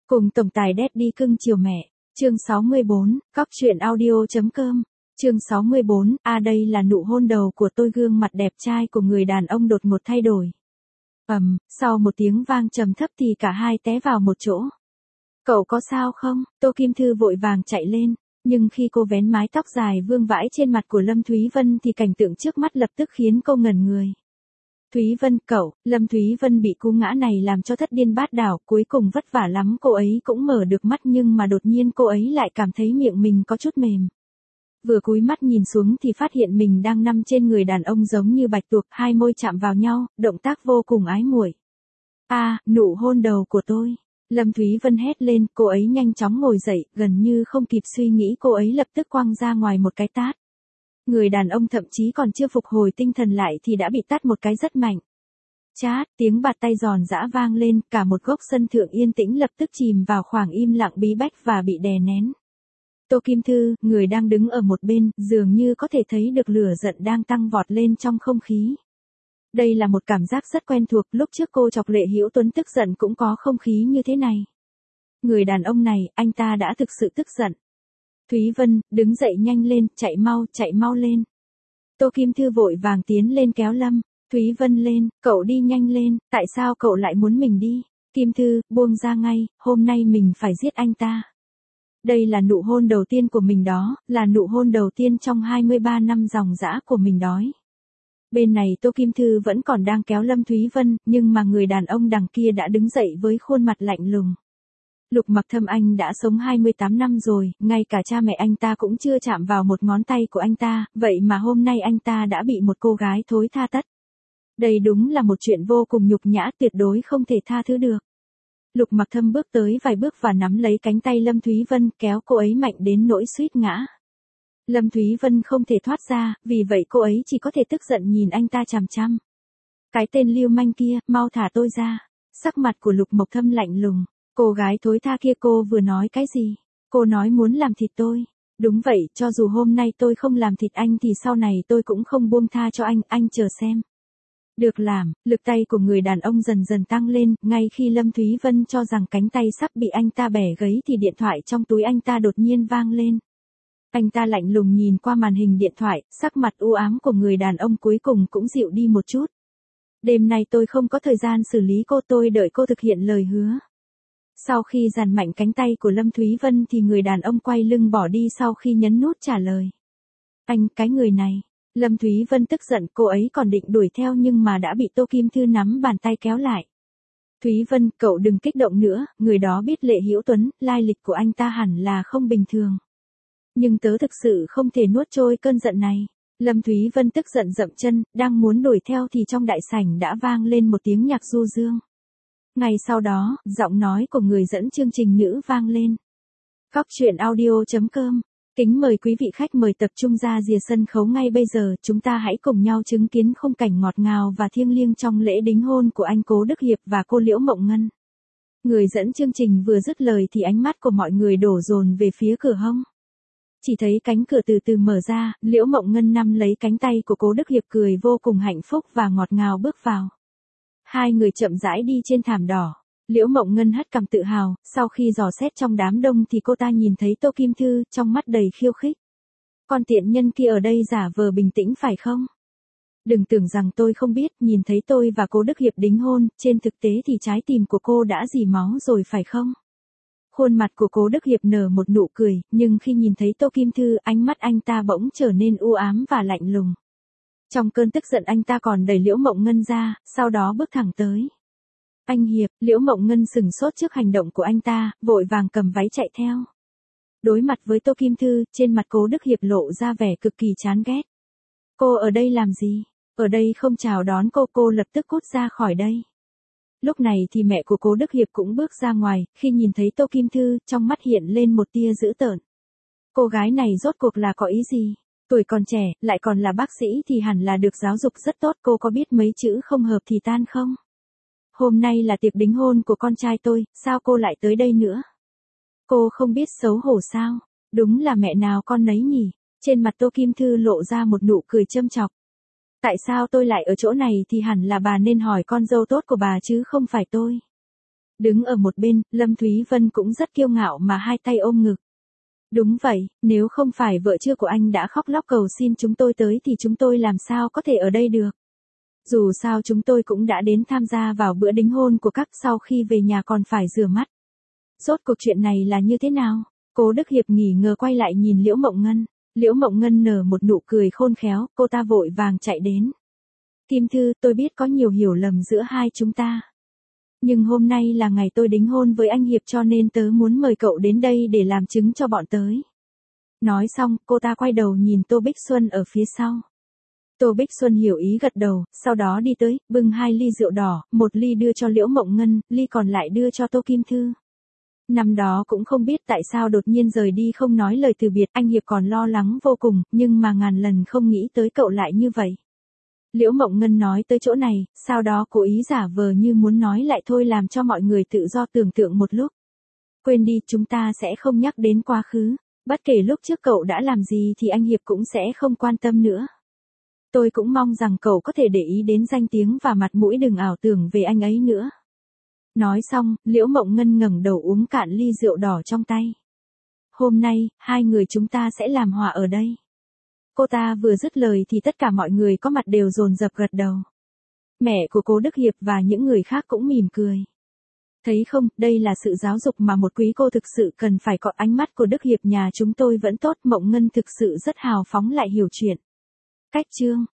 Cùng tổng tài Daddy cưng chiều mẹ. Chương 64, Cóc truyện audio.com. Chương 64, đây là nụ hôn đầu của tôi. Gương mặt đẹp trai của người đàn ông đột ngột thay đổi. Sau một tiếng vang trầm thấp thì cả hai té vào một chỗ. Cậu có sao không? Tô Kim Thư vội vàng chạy lên, nhưng khi cô vén mái tóc dài vương vãi trên mặt của Lâm Thúy Vân thì cảnh tượng trước mắt lập tức khiến cô ngẩn người. Thúy Vân, cậu. Lâm Thúy Vân bị cú ngã này làm cho thất điên bát đảo, cuối cùng vất vả lắm cô ấy cũng mở được mắt, nhưng mà đột nhiên cô ấy lại cảm thấy miệng mình có chút mềm. Vừa cúi mắt nhìn xuống thì phát hiện mình đang nằm trên người đàn ông giống như bạch tuộc, hai môi chạm vào nhau, động tác vô cùng ái muội. Nụ hôn đầu của tôi. Lâm Thúy Vân hét lên, cô ấy nhanh chóng ngồi dậy, gần như không kịp suy nghĩ cô ấy lập tức quăng ra ngoài một cái tát. Người đàn ông thậm chí còn chưa phục hồi tinh thần lại thì đã bị tát một cái rất mạnh. Chát, tiếng bạt tay giòn giã vang lên, cả một góc sân thượng yên tĩnh lập tức chìm vào khoảng im lặng bí bách và bị đè nén. Tô Kim Thư, người đang đứng ở một bên, dường như có thể thấy được lửa giận đang tăng vọt lên trong không khí. Đây là một cảm giác rất quen thuộc, lúc trước cô chọc Lệ Hữu Tuấn tức giận cũng có không khí như thế này. Người đàn ông này, anh ta đã thực sự tức giận. Thúy Vân, đứng dậy nhanh lên, chạy mau lên. Tô Kim Thư vội vàng tiến lên kéo Lâm Thúy Vân lên, cậu đi nhanh lên, tại sao cậu lại muốn mình đi? Kim Thư, buông ra ngay, hôm nay mình phải giết anh ta. Đây là nụ hôn đầu tiên của mình đó, là nụ hôn đầu tiên trong 23 năm dòng dã của mình đói. Bên này Tô Kim Thư vẫn còn đang kéo Lâm Thúy Vân, nhưng mà người đàn ông đằng kia đã đứng dậy với khuôn mặt lạnh lùng. Lục Mặc Thâm anh đã sống 28 năm rồi, ngay cả cha mẹ anh ta cũng chưa chạm vào một ngón tay của anh ta, vậy mà hôm nay anh ta đã bị một cô gái thối tha tất. Đây đúng là một chuyện vô cùng nhục nhã, tuyệt đối không thể tha thứ được. Lục Mặc Thâm bước tới vài bước và nắm lấy cánh tay Lâm Thúy Vân, kéo cô ấy mạnh đến nỗi suýt ngã. Lâm Thúy Vân không thể thoát ra, vì vậy cô ấy chỉ có thể tức giận nhìn anh ta chằm chằm. Cái tên lưu manh kia, mau thả tôi ra. Sắc mặt của Lục Mộc Thâm lạnh lùng. Cô gái thối tha kia, cô vừa nói cái gì? Cô nói muốn làm thịt tôi. Đúng vậy, cho dù hôm nay tôi không làm thịt anh thì sau này tôi cũng không buông tha cho anh chờ xem. Được làm, lực tay của người đàn ông dần dần tăng lên, ngay khi Lâm Thúy Vân cho rằng cánh tay sắp bị anh ta bẻ gãy thì điện thoại trong túi anh ta đột nhiên vang lên. Anh ta lạnh lùng nhìn qua màn hình điện thoại, sắc mặt u ám của người đàn ông cuối cùng cũng dịu đi một chút. Đêm nay tôi không có thời gian xử lý cô, tôi đợi cô thực hiện lời hứa. Sau khi giàn mạnh cánh tay của Lâm Thúy Vân thì người đàn ông quay lưng bỏ đi sau khi nhấn nút trả lời. Anh, cái người này. Lâm Thúy Vân tức giận, cô ấy còn định đuổi theo nhưng mà đã bị Tô Kim Thư nắm bàn tay kéo lại. Thúy Vân, cậu đừng kích động nữa, người đó biết Lệ Hữu Tuấn, lai lịch của anh ta hẳn là không bình thường. Nhưng tớ thực sự không thể nuốt trôi cơn giận này. Lâm Thúy Vân tức giận dậm chân, đang muốn đuổi theo thì trong đại sảnh đã vang lên một tiếng nhạc du dương. Ngay sau đó, giọng nói của người dẫn chương trình nữ vang lên. Cóc truyện audio.com. Kính mời quý vị khách mời tập trung ra rìa sân khấu ngay bây giờ, chúng ta hãy cùng nhau chứng kiến khung cảnh ngọt ngào và thiêng liêng trong lễ đính hôn của anh Cố Đức Hiệp và cô Liễu Mộng Ngân. Người dẫn chương trình vừa dứt lời thì ánh mắt của mọi người đổ dồn về phía cửa hông. Chỉ thấy cánh cửa từ từ mở ra, Liễu Mộng Ngân nắm lấy cánh tay của Cố Đức Hiệp cười vô cùng hạnh phúc và ngọt ngào bước vào. Hai người chậm rãi đi trên thảm đỏ. Liễu Mộng Ngân hất cằm tự hào, sau khi dò xét trong đám đông thì cô ta nhìn thấy Tô Kim Thư, trong mắt đầy khiêu khích. Con tiện nhân kia ở đây giả vờ bình tĩnh phải không? Đừng tưởng rằng tôi không biết, nhìn thấy tôi và Cố Đức Hiệp đính hôn, trên thực tế thì trái tim của cô đã rỉ máu rồi phải không? Khuôn mặt của Cố Đức Hiệp nở một nụ cười, nhưng khi nhìn thấy Tô Kim Thư, ánh mắt anh ta bỗng trở nên u ám và lạnh lùng. Trong cơn tức giận anh ta còn đẩy Liễu Mộng Ngân ra, sau đó bước thẳng tới. Anh Hiệp, Liễu Mộng Ngân sừng sốt trước hành động của anh ta, vội vàng cầm váy chạy theo. Đối mặt với Tô Kim Thư, trên mặt Cố Đức Hiệp lộ ra vẻ cực kỳ chán ghét. Cô ở đây làm gì? Ở đây không chào đón cô lập tức cút ra khỏi đây. Lúc này thì mẹ của Cố Đức Hiệp cũng bước ra ngoài, khi nhìn thấy Tô Kim Thư, trong mắt hiện lên một tia dữ tợn. Cô gái này rốt cuộc là có ý gì? Tuổi còn trẻ, lại còn là bác sĩ thì hẳn là được giáo dục rất tốt, cô có biết mấy chữ không hợp thì tan không? Hôm nay là tiệc đính hôn của con trai tôi, sao cô lại tới đây nữa? Cô không biết xấu hổ sao? Đúng là mẹ nào con nấy nhỉ? Trên mặt Tô Kim Thư lộ ra một nụ cười châm chọc. Tại sao tôi lại ở chỗ này thì hẳn là bà nên hỏi con dâu tốt của bà chứ không phải tôi. Đứng ở một bên, Lâm Thúy Vân cũng rất kiêu ngạo mà hai tay ôm ngực. Đúng vậy, nếu không phải vợ chưa của anh đã khóc lóc cầu xin chúng tôi tới thì chúng tôi làm sao có thể ở đây được. Dù sao chúng tôi cũng đã đến tham gia vào bữa đính hôn của các, sau khi về nhà còn phải rửa mắt. Rốt cuộc chuyện này là như thế nào? Cố Đức Hiệp nghỉ ngờ quay lại nhìn Liễu Mộng Ngân. Liễu Mộng Ngân nở một nụ cười khôn khéo, cô ta vội vàng chạy đến. Kim Thư, tôi biết có nhiều hiểu lầm giữa hai chúng ta. Nhưng hôm nay là ngày tôi đính hôn với anh Hiệp cho nên tớ muốn mời cậu đến đây để làm chứng cho bọn tới. Nói xong, cô ta quay đầu nhìn Tô Bích Xuân ở phía sau. Tô Bích Xuân hiểu ý gật đầu, sau đó đi tới, bưng 2 ly rượu đỏ, 1 ly đưa cho Liễu Mộng Ngân, ly còn lại đưa cho Tô Kim Thư. Năm đó cũng không biết tại sao đột nhiên rời đi không nói lời từ biệt, anh Hiệp còn lo lắng vô cùng, nhưng mà ngàn lần không nghĩ tới cậu lại như vậy. Liễu Mộng Ngân nói tới chỗ này, sau đó cố ý giả vờ như muốn nói lại thôi làm cho mọi người tự do tưởng tượng một lúc. Quên đi, chúng ta sẽ không nhắc đến quá khứ, bất kể lúc trước cậu đã làm gì thì anh Hiệp cũng sẽ không quan tâm nữa. Tôi cũng mong rằng cậu có thể để ý đến danh tiếng và mặt mũi, đừng ảo tưởng về anh ấy nữa. Nói xong, Liễu Mộng Ngân ngẩng đầu uống cạn ly rượu đỏ trong tay. Hôm nay, hai người chúng ta sẽ làm hòa ở đây. Cô ta vừa dứt lời thì tất cả mọi người có mặt đều dồn dập gật đầu. Mẹ của Cố Đức Hiệp và những người khác cũng mỉm cười. Thấy không, đây là sự giáo dục mà một quý cô thực sự cần phải có. Ánh mắt của Đức Hiệp nhà chúng tôi vẫn tốt. Mộng Ngân thực sự rất hào phóng lại hiểu chuyện. Cách chương